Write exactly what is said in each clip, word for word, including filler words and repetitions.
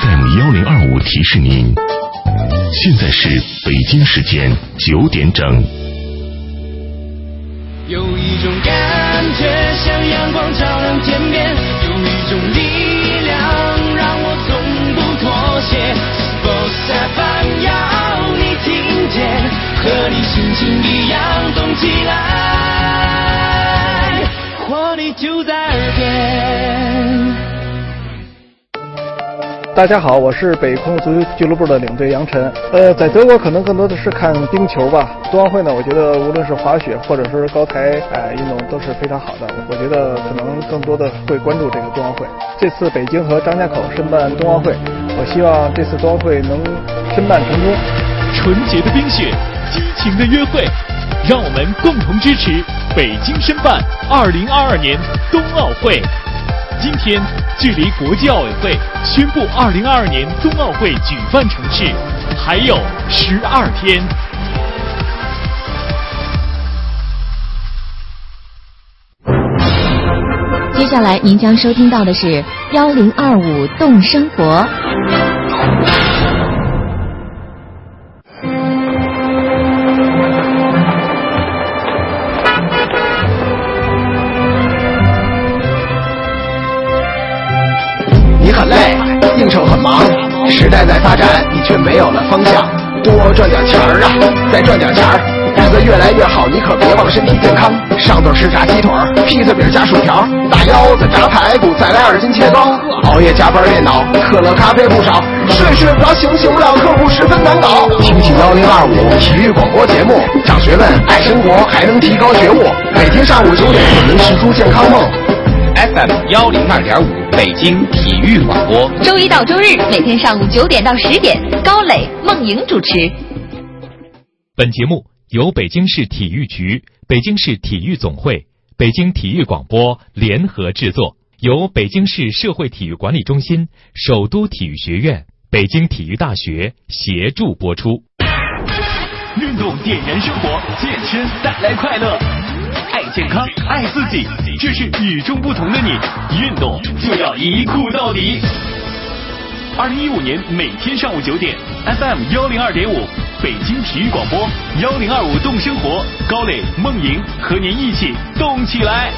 M 一零二五提示您，现在是北京时间九点整。 有一种感觉像阳光照亮天边，有一种力量让我从不妥协。Boss F M 要你听见，和你心情一样动起来，活力就在耳边。 大家好，我是北空足球俱乐部的领队杨晨。呃，在德国可能更多的是看冰球吧。冬奥会呢，我觉得无论是滑雪或者是高台呃运动都是非常好的。我觉得可能更多的会关注这个冬奥会。这次北京和张家口申办冬奥会，我希望这次冬奥会能申办成功。 纯洁的冰雪，激情的约会，让我们共同支持北京申办二零二二年冬奥会。今天距离国际奥委会宣布二零二二年冬奥会举办城市还有十二天。 接下来您将收听到的是幺零二五动生活。 你很累，应酬很忙，时代在发展，你却没有了方向。多赚点钱儿啊，再赚点钱儿，日子越来越好，你可别忘身体健康。上顿是炸鸡腿，披萨饼加薯条，大腰子炸排骨，再来二斤切糕。熬夜加班电脑，可乐咖啡不少，睡睡不着醒醒不了，客户十分难搞。听听幺零二五体育广播节目，长学问，爱生活，还能提高觉悟。每天上午九点准能实出健康梦。 F M 幺零二点五北京体育广播， 周一到周日每天上午九点到十点，高磊、孟莹主持。 本节目由北京市体育局、北京市体育总会、北京体育广播联合制作，由北京市社会体育管理中心、首都体育学院、北京体育大学协助播出。运动点燃生活，健身带来快乐。爱健康，爱自己，这是与众不同的你。运动就要一酷到底。二零一五年每天上午九点 ，F M 幺零二点五，北京体育广播幺零二五动生活，高磊、孟莹和您一起动起来。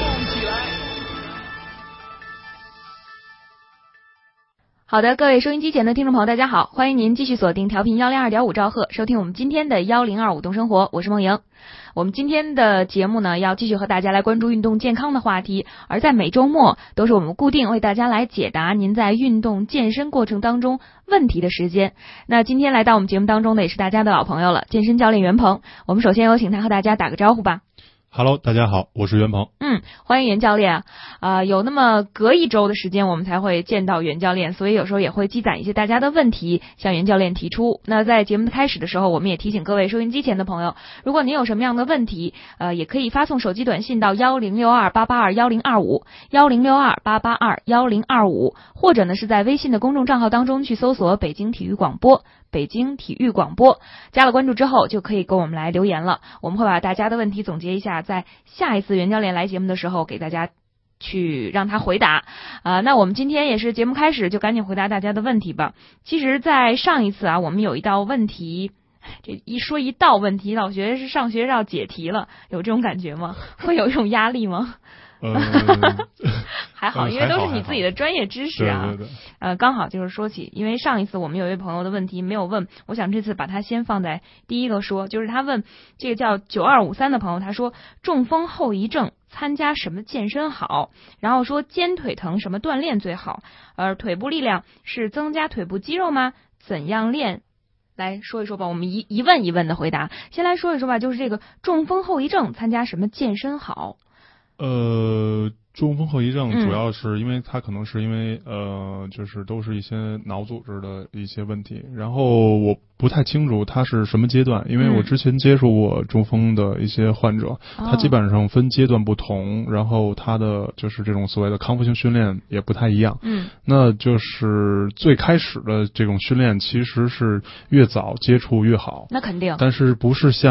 好的，各位收音机前的听众朋友，大家好，欢迎您继续锁定调频幺零二点五兆赫，收听我们今天的幺零二五动生活，我是孟莹。我们今天的节目呢，要继续和大家来关注运动健康的话题，而在每周末都是我们固定为大家来解答您在运动健身过程当中问题的时间。那今天来到我们节目当中的也是大家的老朋友了，健身教练袁鹏。我们首先有请他和大家打个招呼吧。 Hello， 大家好，我是袁鹏。 嗯，欢迎袁教练啊、呃！有那么隔一周的时间，我们才会见到袁教练，所以有时候也会积攒一些大家的问题，向袁教练提出。那在节目的开始的时候，我们也提醒各位收音机前的朋友，如果您有什么样的问题，呃，也可以发送手机短信到幺零六二八八二幺零二五幺零六二八八二幺零二五，或者呢是在微信的公众账号当中去搜索北京体育广播。北京体育广播，加了关注之后就可以跟我们来留言了。我们会把大家的问题总结一下，在下一次袁教练来节目的时候给大家去让他回答。啊、呃，那我们今天也是节目开始就赶紧回答大家的问题吧。其实在上一次啊，我们有一道问题，这一说一道问题，老学是上学要解题了，有这种感觉吗？会有这种压力吗？ 呃， 还好，因为都是你自己的专业知识啊。 对对对。 呃，刚好就是说起，因为上一次我们有一位朋友的问题没有问，我想这次把他先放在第一个说，就是他问这个叫九二五三的朋友，他说中风后遗症参加什么健身好？然后说肩腿疼什么锻炼最好？而腿部力量是增加腿部肌肉吗？怎样练？来说一说吧，我们一一问一问的回答。先来说一说吧，就是这个中风后遗症参加什么健身好？ 呃，中风后遗症主要是因为它可能是因为、嗯、呃，就是都是一些脑组织的一些问题，然后我不太清楚它是什么阶段，因为我之前接触过中风的一些患者，嗯、它基本上分阶段不同，然后它的就是这种所谓的康复性训练也不太一样。 嗯， 那就是最开始的这种训练其实是越早接触越好， 那肯定， 但是不是像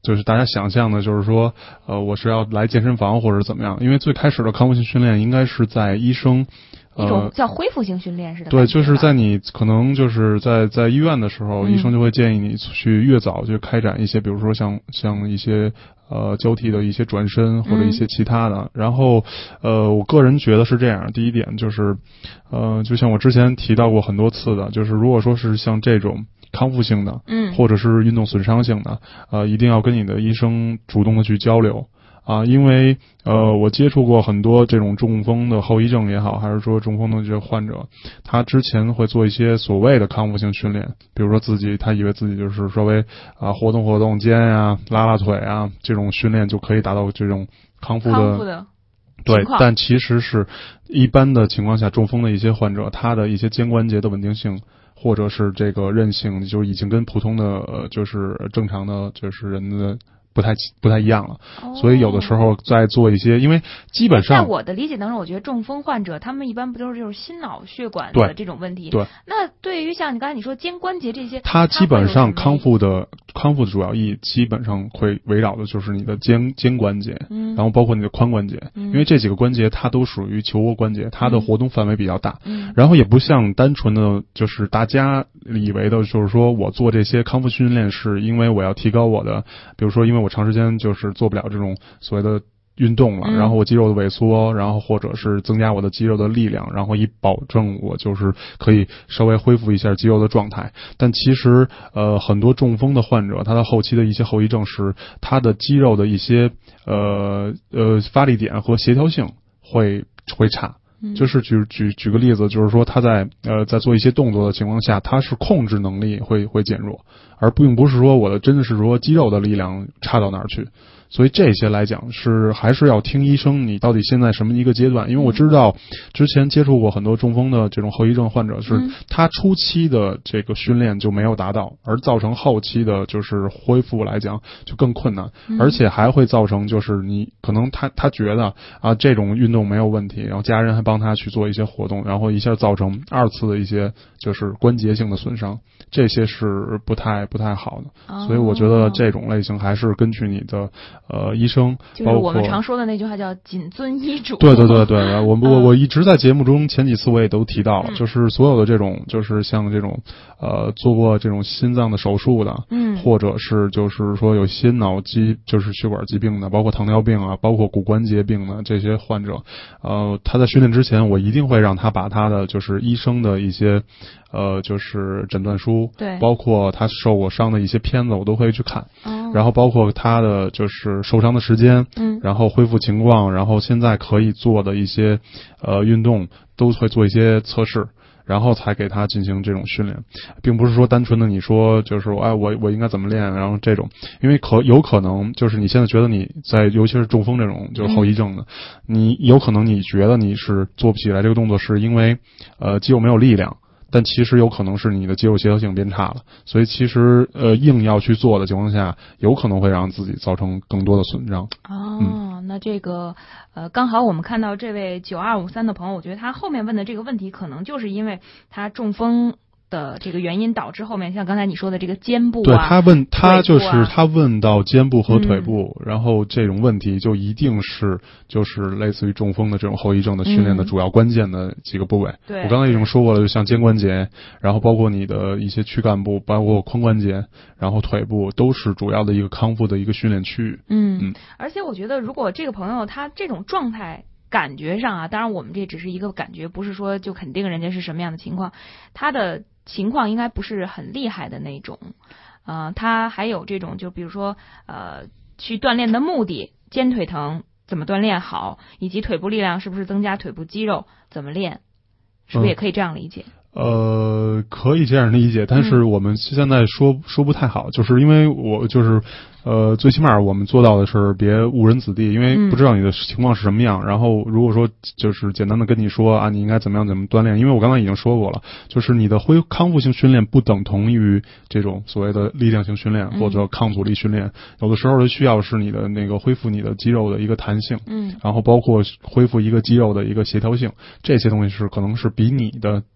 就是大家想象的，就是说，呃，我是要来健身房或者怎么样？因为最开始的康复性训练应该是在医生。 一种叫恢复性训练似的。 对，就是在你可能就是在在医院的时候，嗯、医生就会建议你去越早就开展一些，比如说像像一些呃交替的一些转身或者一些其他的。嗯、然后呃，我个人觉得是这样，第一点就是呃，就像我之前提到过很多次的，就是如果说是像这种康复性的，嗯，或者是运动损伤性的，呃，一定要跟你的医生主动的去交流。啊，因为呃，我接触过很多这种中风的后遗症也好，还是说中风的这个患者，他之前会做一些所谓的康复性训练，比如说自己他以为自己就是稍微啊活动活动肩呀、拉拉腿啊，这种训练就可以达到这种康复的。 康复的对，但其实是一般的情况下，中风的一些患者，他的一些肩关节的稳定性。或者是这个韧性，就已经跟普通的呃，就是正常的就是人的不太不太一样了，哦、所以有的时候在做一些，因为基本上在我的理解当中，我觉得中风患者他们一般不就是就是心脑血管的这种问题？ 对。 那对于像你刚才你说肩关节这些， 它基本上康复的康复的主要意义基本上会围绕的就是你的肩肩关节，嗯，然后包括你的髋关节，嗯，因为这几个关节它都属于球窝关节，它的活动范围比较大，嗯，然后也不像单纯的就是大家以为的，就是说我做这些康复训练是因为我要提高我的，比如说因为我长时间就是做不了这种所谓的运动了，嗯、然后我肌肉的萎缩，然后或者是增加我的肌肉的力量，然后以保证我就是可以稍微恢复一下肌肉的状态。但其实呃很多中风的患者，他的后期的一些后遗症是他的肌肉的一些呃呃发力点和协调性会会差。就是举举举个例子，就是说他在呃在做一些动作的情况下，他是控制能力会会减弱，而并不是说我的真的是说肌肉的力量差到哪儿去。所以这些来讲是还是要听医生你到底现在什么一个阶段，因为我知道之前接触过很多中风的这种后遗症患者，是他初期的这个训练就没有达到，而造成后期的就是恢复来讲就更困难，而且还会造成就是你可能他他觉得啊这种运动没有问题，然后家人还帮他去做一些活动，然后一下造成二次的一些就是关节性的损伤，这些是不太不太好的。所以我觉得这种类型还是根据你的呃，医生就是我们常说的那句话叫谨遵医嘱。 对对对对，我我我一直在节目中前几次我也都提到了，嗯、就是所有的这种就是像这种呃做过这种心脏的手术的，嗯，或者是就是说有心脑疾就是血管疾病的，包括糖尿病啊，包括骨关节病的这些患者，呃，他在训练之前，我一定会让他把他的就是医生的一些呃就是诊断书， 对， 包括他受过伤的一些片子，我都会去看，哦、然后包括他的就是受伤的时间，嗯，然后恢复情况，然后现在可以做的一些呃运动，都会做一些测试，然后才给他进行这种训练，并不是说单纯的你说就是哎我我应该怎么练，然后这种，因为可有可能就是你现在觉得你在尤其是中风这种就是后遗症的，嗯、你有可能你觉得你是做不起来这个动作，是因为呃肌肉没有力量。但其实有可能是你的肌肉协调性变差了，所以其实呃硬要去做的情况下，有可能会让自己造成更多的损伤。 哦，嗯、那这个呃刚好我们看到这位九二五三的朋友，我觉得他后面问的这个问题，可能就是因为他中风的这个原因导致后面像刚才你说的这个肩部啊， 对他问他就是他问到肩部和腿部，嗯、然后这种问题就一定是就是类似于中风的这种后遗症的训练的主要关键的几个部位。 对、嗯， 我刚才已经说过了，就像肩关节，然后包括你的一些躯干部，包括髋关节，然后腿部都是主要的一个康复的一个训练区域。 嗯嗯，而且我觉得如果这个朋友他这种状态。感觉上啊，当然我们这只是一个感觉，不是说就肯定人家是什么样的情况，他的情况应该不是很厉害的那种，呃，他还有这种就比如说呃去锻炼的目的，肩腿疼怎么锻炼好，以及腿部力量是不是增加腿部肌肉怎么练，是不是也可以这样理解？ 呃，可以这样理解，但是我们现在说说不太好，就是因为我就是呃，最起码我们做到的是别误人子弟，因为不知道你的情况是什么样。嗯、然后如果说就是简单的跟你说啊，你应该怎么样怎么锻炼，因为我刚才已经说过了，就是你的恢康复性训练不等同于这种所谓的力量型训练或者抗阻力训练，嗯、有的时候的需要是你的那个恢复你的肌肉的一个弹性，嗯，然后包括恢复一个肌肉的一个协调性，这些东西是可能是比你的到底我的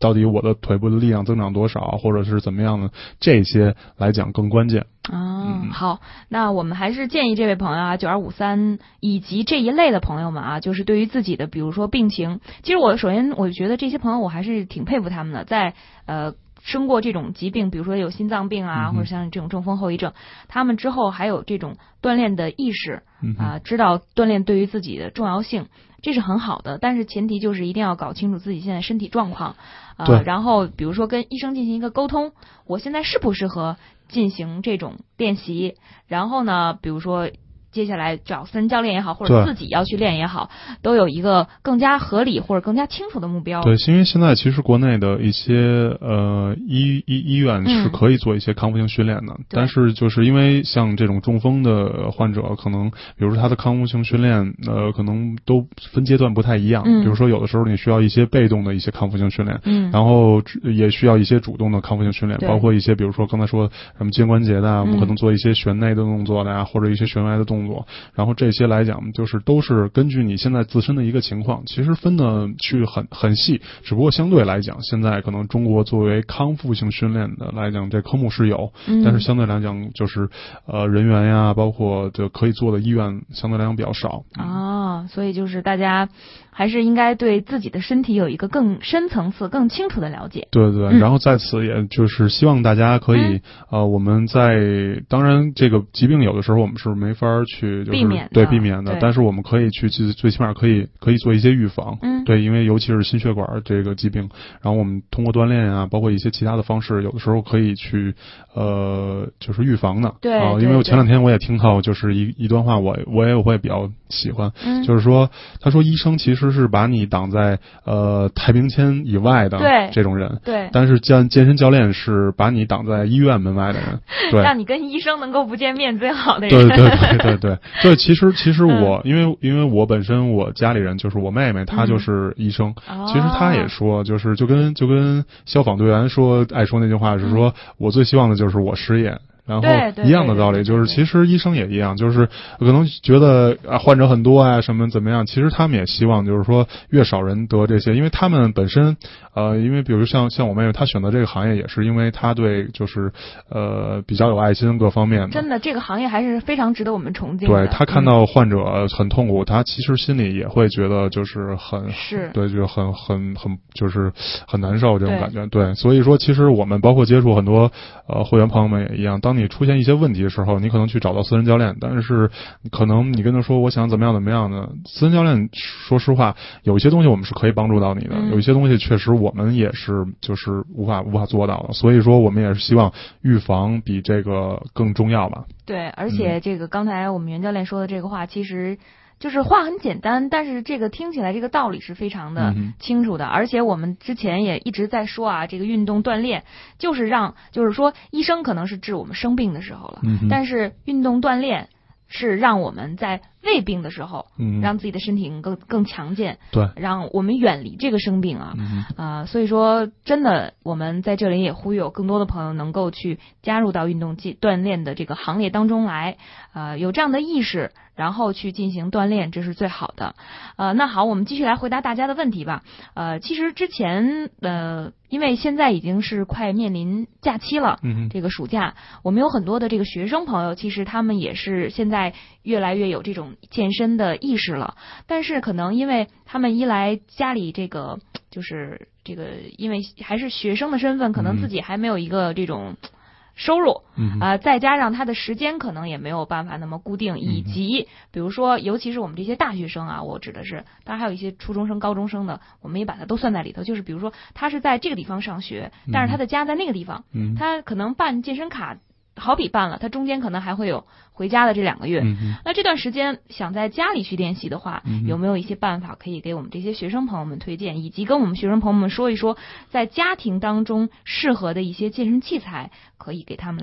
的腿部的力量增长多少，或者是怎么样的，这些来讲更关键。 啊，好，那我们还是建议这位朋友啊，九二五三以及这一类的朋友们啊，就是对于自己的比如说病情，其实我首先我觉得这些朋友我还是挺佩服他们的，在呃生过这种疾病，比如说有心脏病啊，嗯、或者像这种中风后遗症，他们之后还有这种锻炼的意识啊、呃，知道锻炼对于自己的重要性，这是很好的。但是前提就是一定要搞清楚自己现在身体状况，呃，然后比如说跟医生进行一个沟通，我现在适不适合进行这种练习，然后呢，比如说接下来找私人教练也好，或者自己要去练也好，都有一个更加合理或者更加清楚的目标。 对，因为现在其实国内的一些呃医医医院是可以做一些康复性训练的、嗯，但是就是因为像这种中风的患者，可能比如说他的康复性训练呃可能都分阶段不太一样、嗯，比如说有的时候你需要一些被动的一些康复性训练，嗯，然后也需要一些主动的康复性训练，包括一些比如说刚才说什么肩关节的，我们可能做一些旋内的动作的呀、嗯，或者一些旋外的动作。然后这些来讲，就是都是根据你现在自身的一个情况，其实分的去很很细，只不过相对来讲，现在可能中国作为康复性训练的来讲，这科目是有，嗯、但是相对来讲，就是呃人员呀，包括这可以做的医院，相对来讲比较少。 哦，所以就是大家还是应该对自己的身体有一个更深层次、更清楚的了解。 对对，嗯、然后在此也就是希望大家可以、嗯、呃，我们在当然这个疾病有的时候我们是没法去。就是、 避免对避免的，但是我们可以去最最起码可以可以做一些预防，嗯，对，因为尤其是心血管这个疾病，然后我们通过锻炼啊，包括一些其他的方式，有的时候可以去呃就是预防的， 对啊、呃，因为我前两天我也听到就是一一段话，我我也会比较喜欢，嗯，就是说他说医生其实是把你挡在呃太平间以外的这种人， 对， 但是健健身教练是把你挡在医院门外的人，对， 让你跟医生能够不见面最好的人， 对对对对对。对，其实其实我、嗯、因为因为我本身我家里人就是我妹妹，她就是医生，嗯、其实她也说，就是就跟就跟消防队员说爱说那句话是说，嗯、我最希望的就是我失业。然后一样的道理，就是其实医生也一样，就是可能觉得啊患者很多啊什么怎么样，其实他们也希望就是说越少人得这些，因为他们本身呃，因为比如像像我妹妹，她选择这个行业也是因为她对就是呃比较有爱心各方面的。 真的，这个行业还是非常值得我们崇敬的。 对，她看到患者很痛苦，她、嗯、其实心里也会觉得就是很是对，就很很很就是很难受这种感觉。对，所以说其实我们包括接触很多呃会员朋友们也一样，当你出现一些问题的时候，你可能去找到私人教练，但是可能你跟他说我想怎么样怎么样的，私人教练说实话有一些东西我们是可以帮助到你的、嗯、有一些东西确实我们也是就是无法无法做到的，所以说我们也是希望预防比这个更重要吧。 对，而且这个刚才我们袁教练说的这个话其实就是话很简单，但是这个听起来这个道理是非常的清楚的、嗯、而且我们之前也一直在说啊，这个运动锻炼就是让就是说医生可能是治我们生病的时候了、嗯、但是运动锻炼是让我们在胃病的时候、嗯、让自己的身体更更强健， 对， 让我们远离这个生病啊、嗯呃、所以说真的我们在这里也呼吁有更多的朋友能够去加入到运动锻炼的这个行列当中来，呃，有这样的意识然后去进行锻炼，这是最好的。呃，那好，我们继续来回答大家的问题吧。呃，其实之前呃，因为现在已经是快面临假期了，嗯，这个暑假，我们有很多的这个学生朋友，其实他们也是现在越来越有这种健身的意识了，但是可能因为他们一来家里这个就是这个，因为还是学生的身份，可能自己还没有一个这种收入，嗯啊、呃，再加上他的时间可能也没有办法那么固定，以及比如说，尤其是我们这些大学生啊，我指的是，当然还有一些初中生、高中生的，我们也把它都算在里头。就是比如说，他是在这个地方上学，但是他的家在那个地方，嗯，他可能办健身卡。好比办了，他中间可能还会有回家的这两个月、嗯、那这段时间想在家里去练习的话、嗯、有没有一些办法可以给我们这些学生朋友们推荐，以及跟我们学生朋友们说一说在家庭当中适合的一些健身器材可以给他们来推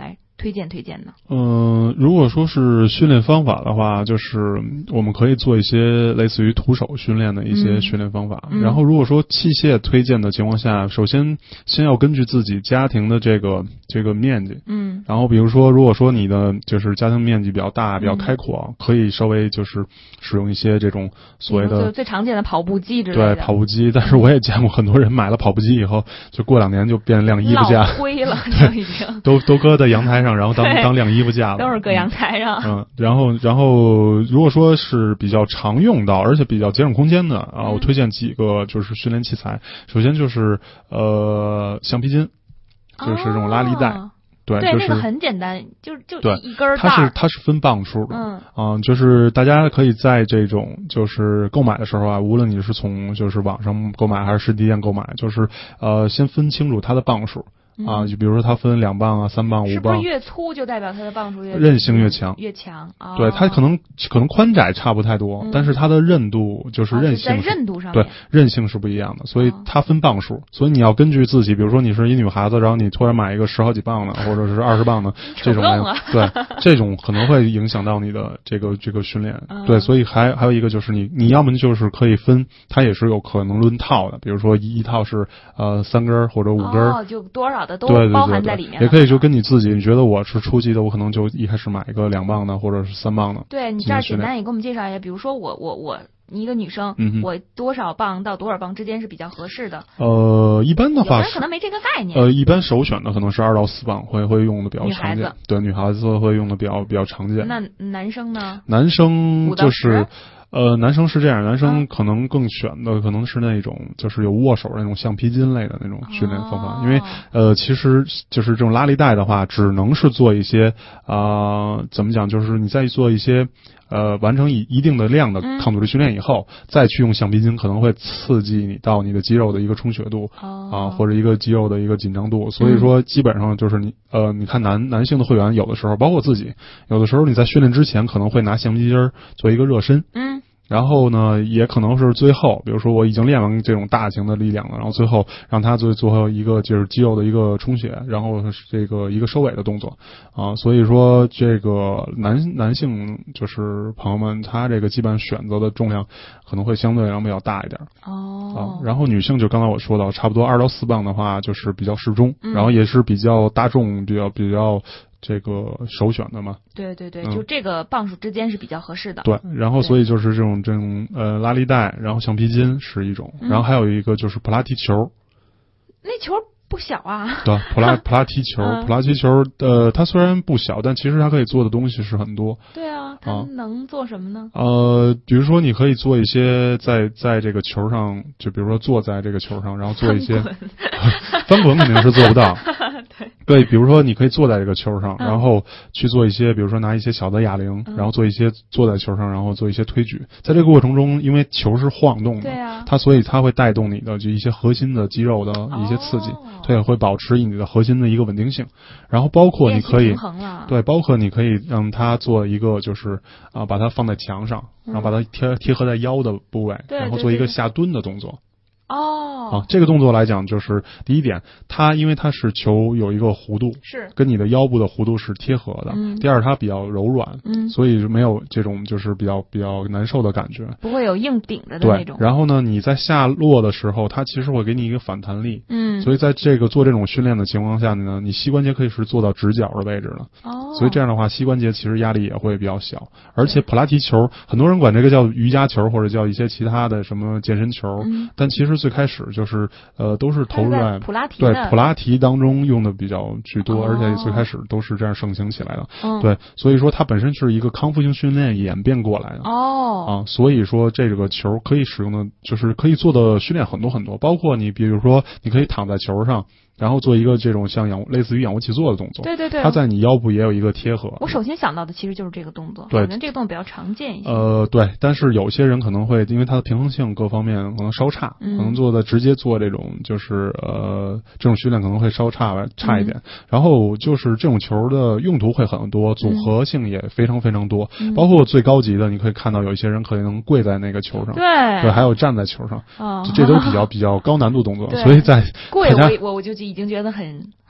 推荐推荐呢？ 嗯、呃，如果说是训练方法的话，就是我们可以做一些类似于徒手训练的一些训练方法。嗯、然后，如果说器械推荐的情况下，首先先要根据自己家庭的这个这个面积，嗯，然后比如说，如果说你的就是家庭面积比较大、比较开阔，嗯、可以稍微就是使用一些这种所谓的最常见的跑步机之类的。 对，跑步机。但是我也见过很多人买了跑步机以后，就过两年就变晾衣服架， 老灰了，就已经都都搁在阳台上，然后当当晾衣服架了， 都是搁阳台上。 嗯，然后然后如果说是比较常用到，而且比较节省空间的啊，我推荐几个就是训练器材。首先就是呃橡皮筋，就是这种拉力带。哦对， 对， 就是那个很简单，就就一根儿。 它是它是分磅数的，嗯啊，就是大家可以在这种就是购买的时候啊，无论你是从就是网上购买还是实体店购买，就是呃先分清楚它的磅数。啊，就比如说它分两磅啊、三磅、五磅， 是不是越粗就代表它的磅数越韧性越强？ 越强啊！ 哦、对，它可能可能宽窄差不太多，嗯、但是它的韧度就是韧性、 哦、在韧度上面， 对韧性是不一样的，所以它分磅数，哦、所以你要根据自己，比如说你是一女孩子，然后你突然买一个十好几磅的，或者是二十磅的这种， 啊、 对，这种可能会影响到你的这个这个训练。嗯、对，所以还还有一个就是你你要么就是可以分，它也是有可能论套的，比如说一一套是呃三根或者五根， 哦，就多少的都包含。在里面也可以就跟你自己，你觉得我是初级的，我可能就一开始买一个两磅的或者是三磅的。 对，你这儿简单也给我们介绍一下，比如说我我我一个女生，嗯、我多少磅到多少磅之间是比较合适的？ 呃，一般的话有人可能没这个概念。 呃，一般首选的可能是二到四磅，会会用的比较常见。对，女孩子会用的比较比较常见。 那男生呢？ 男生就是。呃，男生是这样，男生可能更选的可能是那种就是有握手的那种橡皮筋类的那种训练方法，哦、因为呃，其实就是这种拉力带的话，只能是做一些啊、呃，怎么讲，就是你再做一些呃完成一一定的量的抗阻力训练以后，嗯、再去用橡皮筋，可能会刺激你到你的肌肉的一个充血度啊、哦呃，或者一个肌肉的一个紧张度，所以说基本上就是你呃，你看男男性的会员有的时候，包括自己，有的时候你在训练之前可能会拿橡皮筋做一个热身，嗯。然后呢，也可能是最后，比如说我已经练完这种大型的力量了，然后最后让他做最后一个就是肌肉的一个充血，然后这个一个收尾的动作啊。所以说这个男男性就是朋友们，他这个基本选择的重量可能会相对来讲比较大一点哦。啊，然后女性就刚才我说到，差不多二到四磅的话，就是比较适中，嗯、然后也是比较大众，比较比较。这个首选的嘛， 对对对，嗯、就这个磅数之间是比较合适的。 对，然后所以就是这种这种呃拉力带，然后橡皮筋是一种，嗯、然后还有一个就是普拉提球。 那球不小啊。 对，普拉普拉提球，嗯、普拉提球，呃，它虽然不小，但其实它可以做的东西是很多。 对啊，它能做什么呢？ 啊、呃，比如说你可以做一些在在这个球上，就比如说坐在这个球上，然后做一些翻滚肯定是做不到。 对对，比如说你可以坐在这个球上，嗯、然后去做一些，比如说拿一些小的哑铃，嗯、然后做一些坐在球上，然后做一些推举。在这个过程中，因为球是晃动的， 对啊， 它所以它会带动你的就一些核心的肌肉的一些刺激，哦、对，会保持你的核心的一个稳定性。然后包括你可以对，包括你可以让它做一个就是啊、呃，把它放在墙上，然后把它贴贴合在腰的部位， 嗯、 然后做一个下蹲的动作。 哦， 啊，这个动作来讲，就是第一点，它因为它是球有一个弧度， 是跟你的腰部的弧度是贴合的。 嗯。 第二，它比较柔软， 嗯， 所以没有这种就是比较比较难受的感觉， 不会有硬顶着的那种。 对。然后呢，你在下落的时候，它其实会给你一个反弹力， 嗯。 所以在这个做这种训练的情况下呢，你膝关节可以是做到直角的位置了。 哦。 所以这样的话，膝关节其实压力也会比较小，而且普拉提球，很多人管这个叫瑜伽球，或者叫一些其他的什么健身球， 嗯。 但其实最开始就是。呃，都是投入在普拉提对普拉提当中用的比较居多， 哦、 而且最开始都是这样盛行起来的。 嗯、 对，所以说它本身是一个康复性训练演变过来的。 哦， 啊，所以说这个球可以使用的，就是可以做的训练很多很多，包括你比如说你可以躺在球上。然后做一个这种像仰类似于仰卧起坐的动作， 对对对， 它在你腰部也有一个贴合。 我首先想到的其实就是这个动作， 对， 可能这个动作比较常见一些。 呃，对，但是有些人可能会因为它的平衡性各方面可能稍差， 嗯、 可能做的直接做这种就是呃这种训练可能会稍差差一点。嗯、然后就是这种球的用途会很多，组合性也非常非常多， 嗯、 包括最高级的，你可以看到有一些人可能跪在那个球上， 对， 对，还有站在球上， 哦、 这都比较比较高难度动作， 所以在跪我我我就已经觉得很。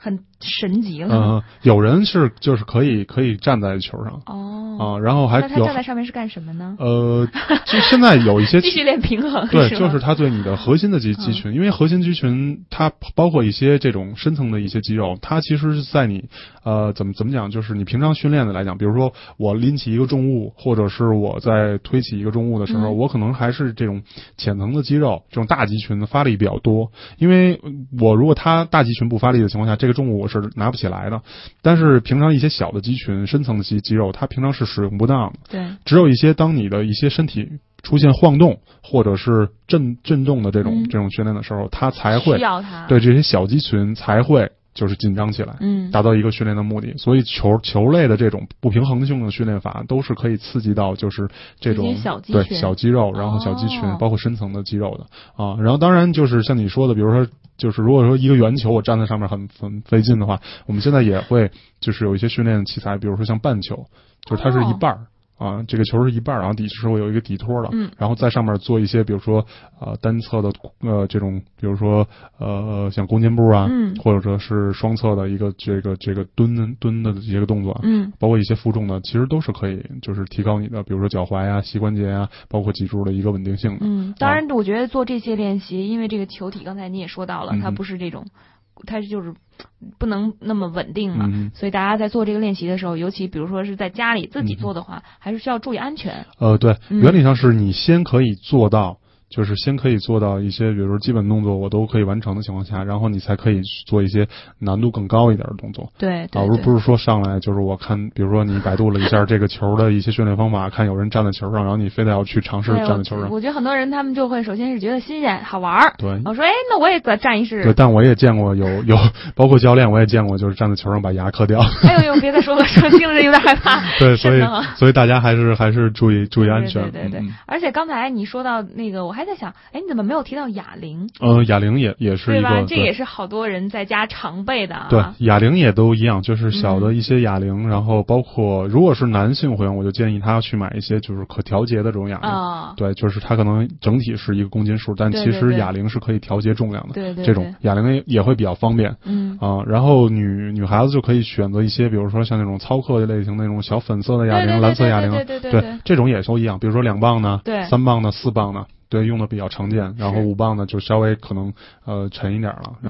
很神级了。 嗯、呃，有人是就是可以可以站在球上。 哦。 啊，然后还有那他站在上面是干什么呢？ 呃，就现在有一些继续练平衡。 对， 是就是它对你的核心的肌肌群、嗯，因为核心肌群它包括一些这种深层的一些肌肉，它其实是在你呃怎么怎么讲，就是你平常训练的来讲，比如说我拎起一个重物，或者是我在推起一个重物的时候，嗯、我可能还是这种浅层的肌肉，这种大肌群的发力比较多。因为我如果它大肌群不发力的情况下，这个重物我是拿不起来的。但是平常一些小的肌群、深层的肌肌肉，它平常是使用不当的。 对， 只有一些当你的一些身体出现晃动或者是震震动的这种、嗯、这种训练的时候，它才会需要它对这些小肌群才会就是紧张起来， 嗯， 达到一个训练的目的。所以球球类的这种不平衡性的训练法都是可以刺激到就是这种小肌对小肌肉，然后小肌群、哦、包括深层的肌肉的啊。然后当然就是像你说的，比如说就是如果说一个圆球我站在上面很很费劲的话，我们现在也会就是有一些训练器材，比如说像半球，就是它是一半儿。哦啊，这个球是一半，然后底是会有一个底托的， 嗯， 然后在上面做一些，比如说呃单侧的呃这种，比如说呃像弓箭步啊， 嗯， 或者说是双侧的一个这个这个蹲蹲的一个动作， 嗯， 包括一些负重的，其实都是可以，就是提高你的，比如说脚踝啊、膝关节啊，包括脊柱的一个稳定性的。 嗯，当然，我觉得做这些练习，因为这个球体刚才你也说到了， 嗯、 它不是这种。它就是不能那么稳定嘛、 嗯， 所以大家在做这个练习的时候，尤其比如说是在家里自己做的话，嗯、还是需要注意安全。 呃，对， 嗯、 原理上是你先可以做到。就是先可以做到一些，比如说基本动作我都可以完成的情况下，然后你才可以做一些难度更高一点的动作。 对，对而不是说上来就是我看，比如说你百度了一下这个球的一些训练方法，看有人站在球上，然后你非得要去尝试站在球上。 我, 我觉得很多人他们就会首先是觉得新鲜好玩， 对， 我说哎，那我也再站一试。 对，但我也见过有有，包括教练我也见过，就是站在球上把牙磕掉。 哎呦呦，别再说了，说听着有点害怕。 对，所以所以大家还是还是注意注意安全。 对对对对、 嗯。 而且刚才你说到那个，我还在想，哎，你怎么没有提到哑铃？ 呃，哑铃也也是一个， 对吧？这也是好多人在家常备的啊。 对，哑铃也都一样，就是小的一些哑铃， 嗯、 然后包括如果是男性会员，我就建议他去买一些就是可调节的这种哑铃。 哦、 对，就是它可能整体是一个公斤数，但其实哑铃是可以调节重量的。 对对对， 这种哑铃也会比较方便。 嗯啊、呃，然后女女孩子就可以选择一些，比如说像那种操课类型的那种小粉色的哑铃、 对对对对蓝色哑铃， 对对对对对对， 这种也都一样，比如说两磅的、 对三磅的、四磅的。对，用的比较常见，然后五磅的就稍微可能呃沉一点了。